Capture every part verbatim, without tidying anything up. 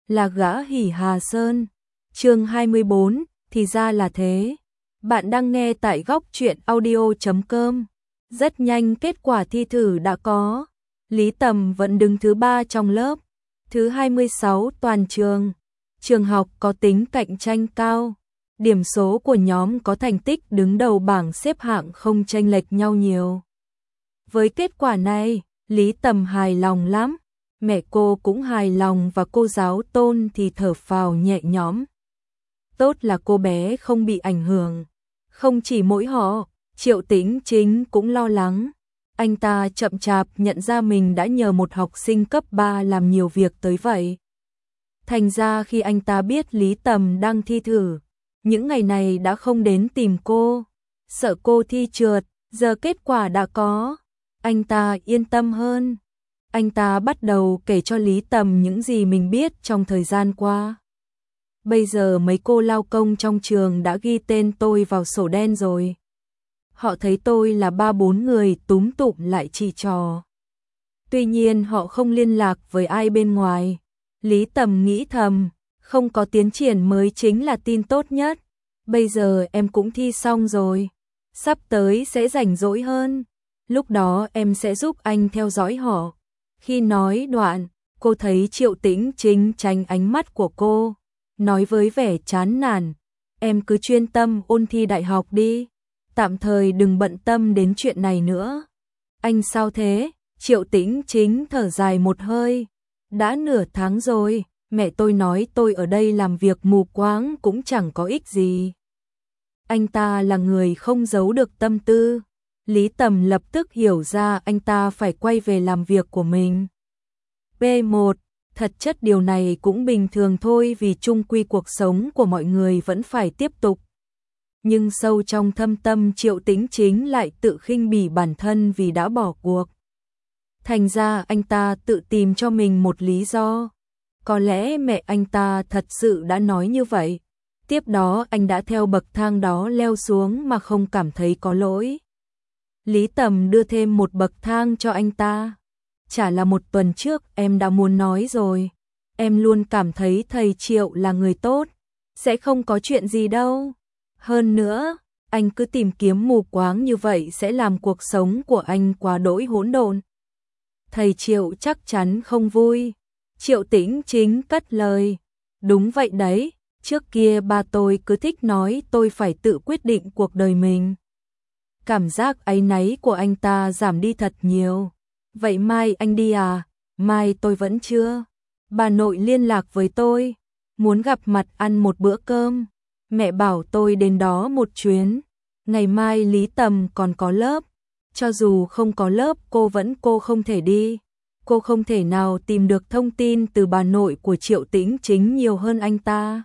là gã Hỉ Hà Sơn. Chương hai mươi bốn, thì ra là thế. Bạn đang nghe tại góc truyện audio chấm com. Rất nhanh kết quả thi thử đã có. Lý Tầm vẫn đứng thứ ba trong lớp, thứ hai mươi sáu toàn trường. Trường học có tính cạnh tranh cao. Điểm số của nhóm có thành tích đứng đầu bảng xếp hạng không chênh lệch nhau nhiều. Với kết quả này, Lý Tầm hài lòng lắm. Mẹ cô cũng hài lòng và cô giáo Tôn thì thở phào nhẹ nhõm. Tốt là cô bé không bị ảnh hưởng. Không chỉ mỗi họ, Triệu Tĩnh Chính cũng lo lắng. Anh ta chậm chạp nhận ra mình đã nhờ một học sinh cấp ba làm nhiều việc tới vậy. Thành ra khi anh ta biết Lý Tầm đang thi thử, những ngày này đã không đến tìm cô, sợ cô thi trượt, giờ kết quả đã có, anh ta yên tâm hơn. Anh ta bắt đầu kể cho Lý Tầm những gì mình biết trong thời gian qua. Bây giờ mấy cô lao công trong trường đã ghi tên tôi vào sổ đen rồi. Họ thấy tôi là ba bốn người túm tụm lại chỉ trò. Tuy nhiên họ không liên lạc với ai bên ngoài. Lý Tầm nghĩ thầm, không có tiến triển mới chính là tin tốt nhất. Bây giờ em cũng thi xong rồi, sắp tới sẽ rảnh rỗi hơn. Lúc đó em sẽ giúp anh theo dõi họ. Khi nói đoạn, cô thấy Triệu Tĩnh Chính tránh ánh mắt của cô, nói với vẻ chán nản, em cứ chuyên tâm ôn thi đại học đi, tạm thời đừng bận tâm đến chuyện này nữa. Anh sao thế? Triệu Tĩnh Chính thở dài một hơi, đã nửa tháng rồi, mẹ tôi nói tôi ở đây làm việc mù quáng cũng chẳng có ích gì. Anh ta là người không giấu được tâm tư. Lý Tầm lập tức hiểu ra anh ta phải quay về làm việc của mình. P một, thật chất điều này cũng bình thường thôi vì chung quy cuộc sống của mọi người vẫn phải tiếp tục. Nhưng sâu trong thâm tâm Triệu Tĩnh Chính lại tự khinh bỉ bản thân vì đã bỏ cuộc. Thành ra anh ta tự tìm cho mình một lý do. Có lẽ mẹ anh ta thật sự đã nói như vậy. Tiếp đó anh đã theo bậc thang đó leo xuống mà không cảm thấy có lỗi. Lý Tầm đưa thêm một bậc thang cho anh ta. Chả là một tuần trước em đã muốn nói rồi. Em luôn cảm thấy thầy Triệu là người tốt. Sẽ không có chuyện gì đâu. Hơn nữa, anh cứ tìm kiếm mù quáng như vậy sẽ làm cuộc sống của anh quá đỗi hỗn độn. Thầy Triệu chắc chắn không vui. Triệu Tĩnh Chính cất lời. Đúng vậy đấy, trước kia ba tôi cứ thích nói tôi phải tự quyết định cuộc đời mình. Cảm giác áy náy của anh ta giảm đi thật nhiều. Vậy mai anh đi à? Mai tôi vẫn chưa. Bà nội liên lạc với tôi, muốn gặp mặt ăn một bữa cơm. Mẹ bảo tôi đến đó một chuyến. Ngày mai Lý Tầm còn có lớp. Cho dù không có lớp cô vẫn cô không thể đi. Cô không thể nào tìm được thông tin từ bà nội của Triệu Tĩnh Chính nhiều hơn anh ta.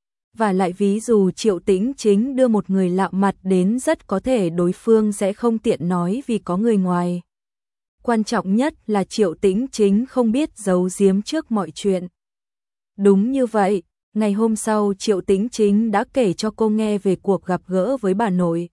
Và lại ví dụ Triệu Tĩnh Chính đưa một người lạ mặt đến rất có thể đối phương sẽ không tiện nói vì có người ngoài. Quan trọng nhất là Triệu Tĩnh Chính không biết giấu giếm trước mọi chuyện. Đúng như vậy, ngày hôm sau Triệu Tĩnh Chính đã kể cho cô nghe về cuộc gặp gỡ với bà nội.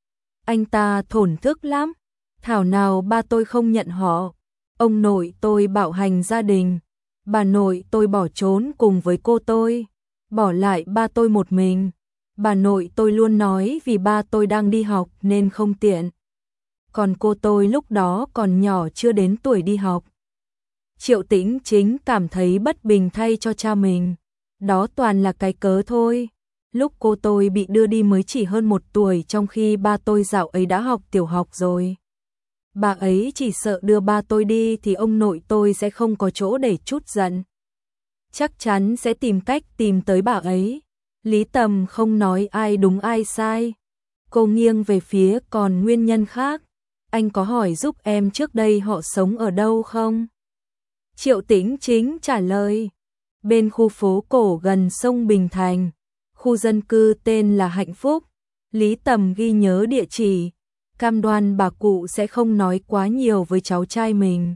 Anh ta thổn thức lắm, thảo nào ba tôi không nhận họ. Ông nội tôi bạo hành gia đình, bà nội tôi bỏ trốn cùng với cô tôi, bỏ lại ba tôi một mình. Bà nội tôi luôn nói vì ba tôi đang đi học nên không tiện. Còn cô tôi lúc đó còn nhỏ chưa đến tuổi đi học. Triệu Tĩnh Chính cảm thấy bất bình thay cho cha mình. Đó toàn là cái cớ thôi. Lúc cô tôi bị đưa đi mới chỉ hơn một tuổi trong khi ba tôi dạo ấy đã học tiểu học rồi. Bà ấy chỉ sợ đưa ba tôi đi thì ông nội tôi sẽ không có chỗ để trút giận. Chắc chắn sẽ tìm cách tìm tới bà ấy. Lý Tầm không nói ai đúng ai sai. Cô nghiêng về phía còn nguyên nhân khác. Anh có hỏi giúp em trước đây họ sống ở đâu không? Triệu Tĩnh Chính trả lời. Bên khu phố cổ gần sông Bình Thành. Khu dân cư tên là Hạnh Phúc. Lý Tầm ghi nhớ địa chỉ. Cam đoan bà cụ sẽ không nói quá nhiều với cháu trai mình.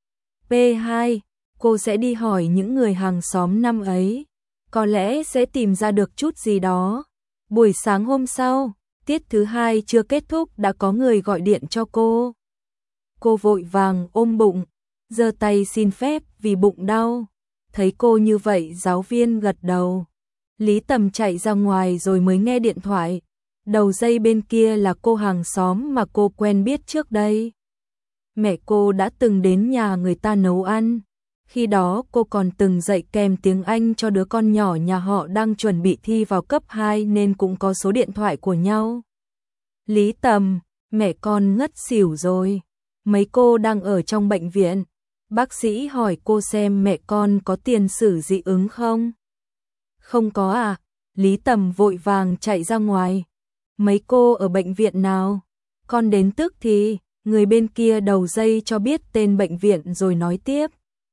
P hai. Cô sẽ đi hỏi những người hàng xóm năm ấy. Có lẽ sẽ tìm ra được chút gì đó. Buổi sáng hôm sau, tiết thứ hai chưa kết thúc đã có người gọi điện cho cô. Cô vội vàng ôm bụng, giơ tay xin phép vì bụng đau. Thấy cô như vậy giáo viên gật đầu. Lý Tầm chạy ra ngoài rồi mới nghe điện thoại. Đầu dây bên kia là cô hàng xóm mà cô quen biết trước đây. Mẹ cô đã từng đến nhà người ta nấu ăn. Khi đó cô còn từng dạy kèm tiếng Anh cho đứa con nhỏ nhà họ đang chuẩn bị thi vào cấp hai nên cũng có số điện thoại của nhau. Lý Tầm, mẹ con ngất xỉu rồi. Mấy cô đang ở trong bệnh viện. Bác sĩ hỏi cô xem mẹ con có tiền sử dị ứng không? Không có à? Lý Tầm vội vàng chạy ra ngoài. Mấy cô ở bệnh viện nào? Con đến tức thì, người bên kia đầu dây cho biết tên bệnh viện rồi nói tiếp.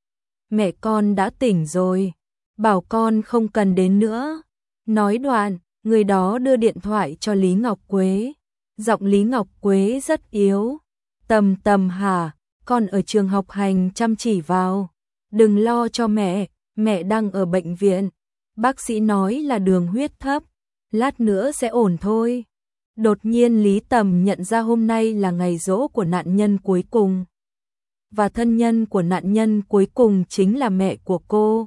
Mẹ con đã tỉnh rồi, bảo con không cần đến nữa. Nói đoạn, người đó đưa điện thoại cho Lý Ngọc Quế. Giọng Lý Ngọc Quế rất yếu. Tầm Tầm hả, con ở trường học hành chăm chỉ vào. Đừng lo cho mẹ, mẹ đang ở bệnh viện. Bác sĩ nói là đường huyết thấp, lát nữa sẽ ổn thôi. Đột nhiên Lý Tầm nhận ra hôm nay là ngày giỗ của nạn nhân cuối cùng. Và thân nhân của nạn nhân cuối cùng chính là mẹ của cô.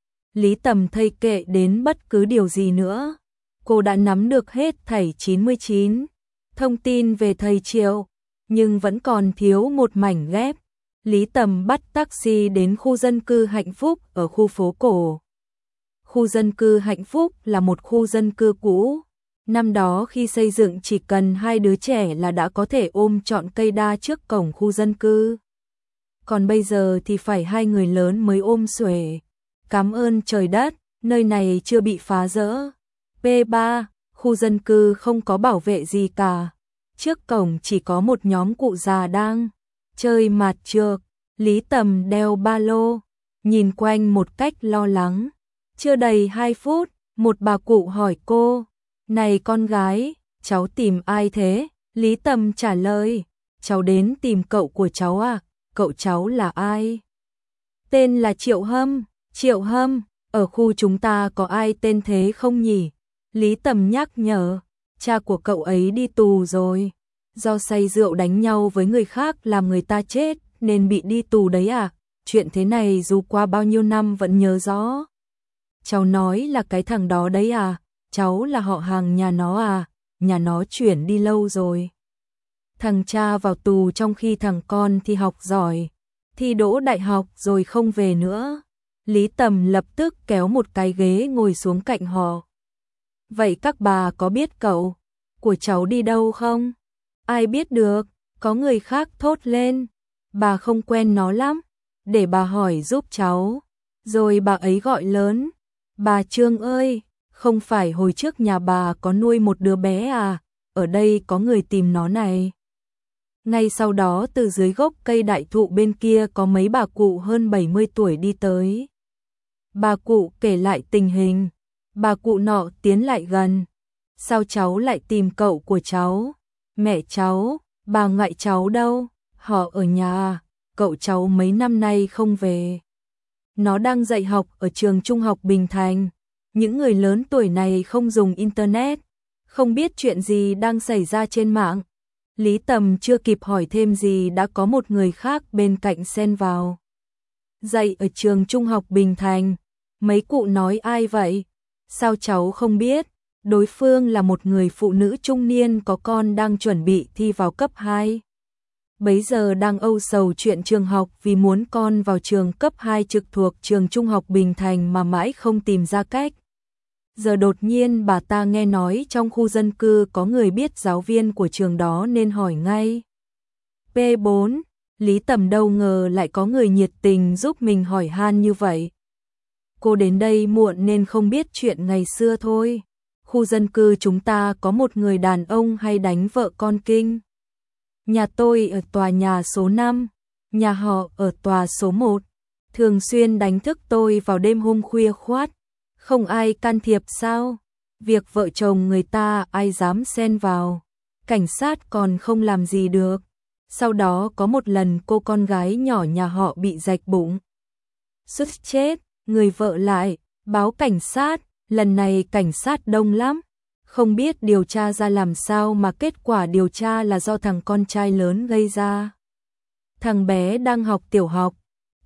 Lý Tầm thây kệ đến bất cứ điều gì nữa. Cô đã nắm được hết thảy chín mươi chín thông tin về thầy Triệu, nhưng vẫn còn thiếu một mảnh ghép. Lý Tầm bắt taxi đến khu dân cư Hạnh Phúc ở khu phố cổ. Khu dân cư Hạnh Phúc là một khu dân cư cũ. Năm đó khi xây dựng chỉ cần hai đứa trẻ là đã có thể ôm trọn cây đa trước cổng khu dân cư. Còn bây giờ thì phải hai người lớn mới ôm xuể. Cảm ơn trời đất, nơi này chưa bị phá rỡ. P ba, khu dân cư không có bảo vệ gì cả. Trước cổng chỉ có một nhóm cụ già đang chơi mạt trược. Lý Tầm đeo ba lô, nhìn quanh một cách lo lắng. Chưa đầy hai phút, một bà cụ hỏi cô, này con gái, cháu tìm ai thế? Lý Tầm trả lời, cháu đến tìm cậu của cháu à, cậu cháu là ai? Tên là Triệu Hâm, Triệu Hâm, ở khu chúng ta có ai tên thế không nhỉ? Lý Tầm nhắc nhở, cha của cậu ấy đi tù rồi, do say rượu đánh nhau với người khác làm người ta chết nên bị đi tù đấy à? Chuyện thế này dù qua bao nhiêu năm vẫn nhớ rõ. Cháu nói là cái thằng đó đấy à? Cháu là họ hàng nhà nó à? Nhà nó chuyển đi lâu rồi. Thằng cha vào tù trong khi thằng con thi học giỏi, thi đỗ đại học rồi không về nữa. Lý Tầm lập tức kéo một cái ghế ngồi xuống cạnh họ. Vậy các bà có biết cậu của cháu đi đâu không? Ai biết được, có người khác thốt lên. Bà không quen nó lắm, để bà hỏi giúp cháu. Rồi bà ấy gọi lớn, bà Trương ơi, không phải hồi trước nhà bà có nuôi một đứa bé à, ở đây có người tìm nó này. Ngay sau đó từ dưới gốc cây đại thụ bên kia có mấy bà cụ hơn bảy mươi tuổi đi tới. Bà cụ kể lại tình hình, bà cụ nọ tiến lại gần. Sao cháu lại tìm cậu của cháu? Mẹ cháu, bà ngoại cháu đâu? Họ ở nhà, cậu cháu mấy năm nay không về. Nó đang dạy học ở trường trung học Bình Thành. Những người lớn tuổi này không dùng internet, không biết chuyện gì đang xảy ra trên mạng. Lý Tầm chưa kịp hỏi thêm gì đã có một người khác bên cạnh xen vào. Dạy ở trường trung học Bình Thành. Mấy cụ nói ai vậy? Sao cháu không biết? Đối phương là một người phụ nữ trung niên có con đang chuẩn bị thi vào cấp hai. Bấy giờ đang âu sầu chuyện trường học vì muốn con vào trường cấp hai trực thuộc trường trung học Bình Thành mà mãi không tìm ra cách. Giờ đột nhiên bà ta nghe nói trong khu dân cư có người biết giáo viên của trường đó nên hỏi ngay. P bốn, Lý Tầm đâu ngờ lại có người nhiệt tình giúp mình hỏi han như vậy. Cô đến đây muộn nên không biết chuyện ngày xưa thôi. Khu dân cư chúng ta có một người đàn ông hay đánh vợ con kinh. Nhà tôi ở tòa nhà số năm, nhà họ ở tòa số một. Thường xuyên đánh thức tôi vào đêm hôm khuya khoắt. Không ai can thiệp sao? Việc vợ chồng người ta ai dám xen vào. Cảnh sát còn không làm gì được. Sau đó có một lần cô con gái nhỏ nhà họ bị rạch bụng. Sút chết, người vợ lại, báo cảnh sát. Lần này cảnh sát đông lắm. Không biết điều tra ra làm sao mà kết quả điều tra là do thằng con trai lớn gây ra. Thằng bé đang học tiểu học.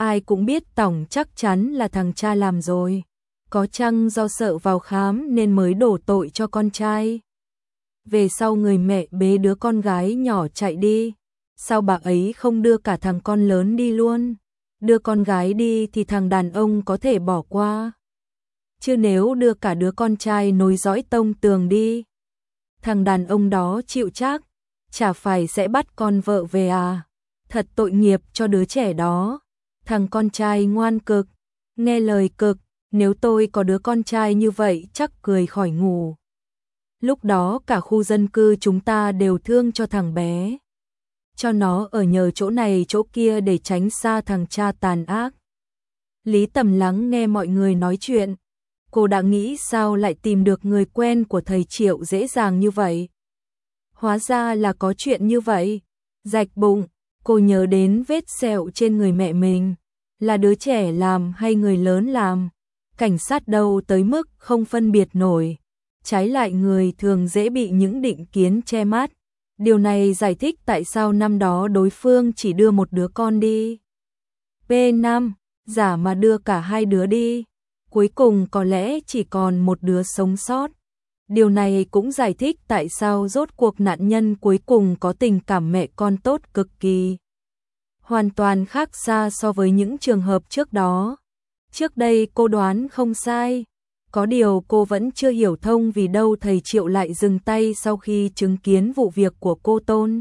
ai cũng biết tổng chắc chắn là thằng cha làm rồi. Có chăng do sợ vào khám nên mới đổ tội cho con trai. Về sau người mẹ bế đứa con gái nhỏ chạy đi. Sao bà ấy không đưa cả thằng con lớn đi luôn? Đưa con gái đi thì thằng đàn ông có thể bỏ qua. Chứ nếu đưa cả đứa con trai nối dõi tông tường đi, thằng đàn ông đó chịu chắc, chả phải sẽ bắt con vợ về à? Thật tội nghiệp cho đứa trẻ đó. Thằng con trai ngoan cực, nghe lời cực, nếu tôi có đứa con trai như vậy chắc cười khỏi ngủ. Lúc đó cả khu dân cư chúng ta đều thương cho thằng bé. Cho nó ở nhờ chỗ này chỗ kia để tránh xa thằng cha tàn ác. Lý Tầm lắng nghe mọi người nói chuyện. Cô đã nghĩ sao lại tìm được người quen của thầy Triệu dễ dàng như vậy. Hóa ra là có chuyện như vậy. Rạch bụng, cô nhớ đến vết sẹo trên người mẹ mình. Là đứa trẻ làm hay người lớn làm? Cảnh sát đâu tới mức không phân biệt nổi. Trái lại người thường dễ bị những định kiến che mắt. Điều này giải thích tại sao năm đó đối phương chỉ đưa một đứa con đi. P năm, giả mà đưa cả hai đứa đi. Cuối cùng có lẽ chỉ còn một đứa sống sót. Điều này cũng giải thích tại sao rốt cuộc nạn nhân cuối cùng có tình cảm mẹ con tốt cực kỳ. Hoàn toàn khác xa so với những trường hợp trước đó. Trước đây cô đoán không sai. Có điều cô vẫn chưa hiểu thông vì đâu thầy Triệu lại dừng tay sau khi chứng kiến vụ việc của cô Tôn.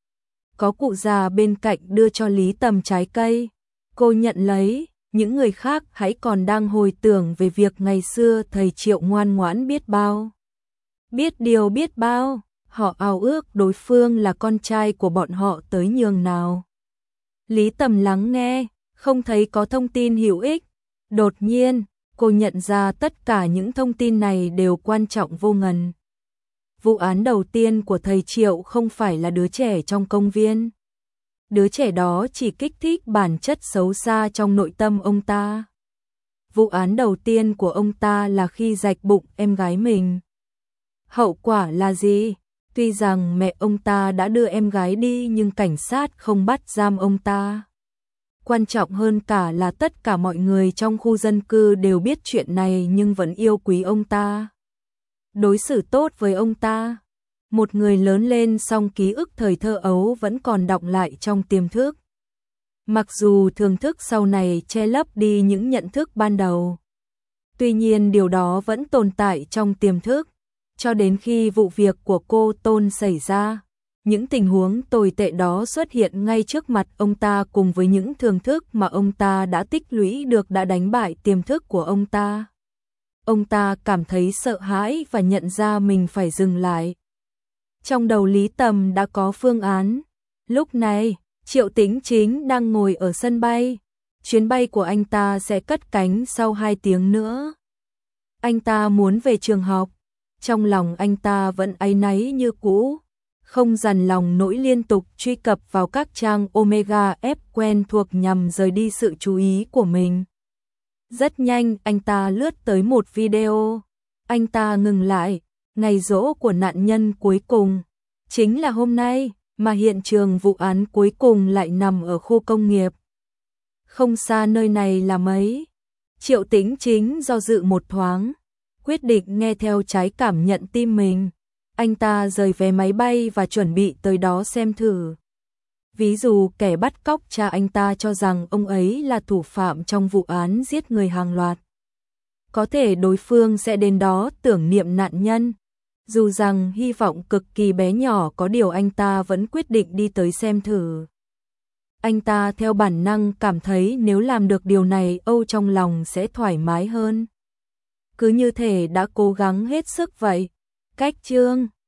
Có cụ già bên cạnh đưa cho Lý Tầm trái cây. Cô nhận lấy, những người khác hãy còn đang hồi tưởng về việc ngày xưa thầy Triệu ngoan ngoãn biết bao. Biết điều biết bao, họ ao ước đối phương là con trai của bọn họ tới nhường nào. Lý Tầm lắng nghe, không thấy có thông tin hữu ích. Đột nhiên, cô nhận ra tất cả những thông tin này đều quan trọng vô ngần. Vụ án đầu tiên của thầy Triệu không phải là đứa trẻ trong công viên. Đứa trẻ đó chỉ kích thích bản chất xấu xa trong nội tâm ông ta. Vụ án đầu tiên của ông ta là khi rạch bụng em gái mình. Hậu quả là gì? Tuy rằng mẹ ông ta đã đưa em gái đi nhưng cảnh sát không bắt giam ông ta. Quan trọng hơn cả là tất cả mọi người trong khu dân cư đều biết chuyện này nhưng vẫn yêu quý ông ta. Đối xử tốt với ông ta. Một người lớn lên song ký ức thời thơ ấu vẫn còn đọng lại trong tiềm thức. Mặc dù thường thức sau này che lấp đi những nhận thức ban đầu. Tuy nhiên điều đó vẫn tồn tại trong tiềm thức. Cho đến khi vụ việc của cô Tôn xảy ra, những tình huống tồi tệ đó xuất hiện ngay trước mặt ông ta cùng với những thường thức mà ông ta đã tích lũy được đã đánh bại tiềm thức của ông ta. Ông ta cảm thấy sợ hãi và nhận ra mình phải dừng lại. Trong đầu Lý Tầm đã có phương án. Lúc này, Triệu Tĩnh Chính đang ngồi ở sân bay. Chuyến bay của anh ta sẽ cất cánh sau hai tiếng nữa. Anh ta muốn về trường học. Trong lòng anh ta vẫn áy náy như cũ. Không dằn lòng nỗi liên tục truy cập vào các trang Omega F quen thuộc nhằm rời đi sự chú ý của mình. Rất nhanh anh ta lướt tới một video. Anh ta ngừng lại. Ngày giỗ của nạn nhân cuối cùng. Chính là hôm nay mà hiện trường vụ án cuối cùng lại nằm ở khu công nghiệp. Không xa nơi này là mấy. Triệu Tĩnh Chính do dự một thoáng. Quyết định nghe theo trái cảm nhận tim mình. Anh ta rời vé máy bay và chuẩn bị tới đó xem thử. Ví dụ kẻ bắt cóc cha anh ta cho rằng ông ấy là thủ phạm trong vụ án giết người hàng loạt. Có thể đối phương sẽ đến đó tưởng niệm nạn nhân. Dù rằng hy vọng cực kỳ bé nhỏ có điều anh ta vẫn quyết định đi tới xem thử. Anh ta theo bản năng cảm thấy nếu làm được điều này Âu trong lòng sẽ thoải mái hơn. Cứ như thể đã cố gắng hết sức vậy. Cách chương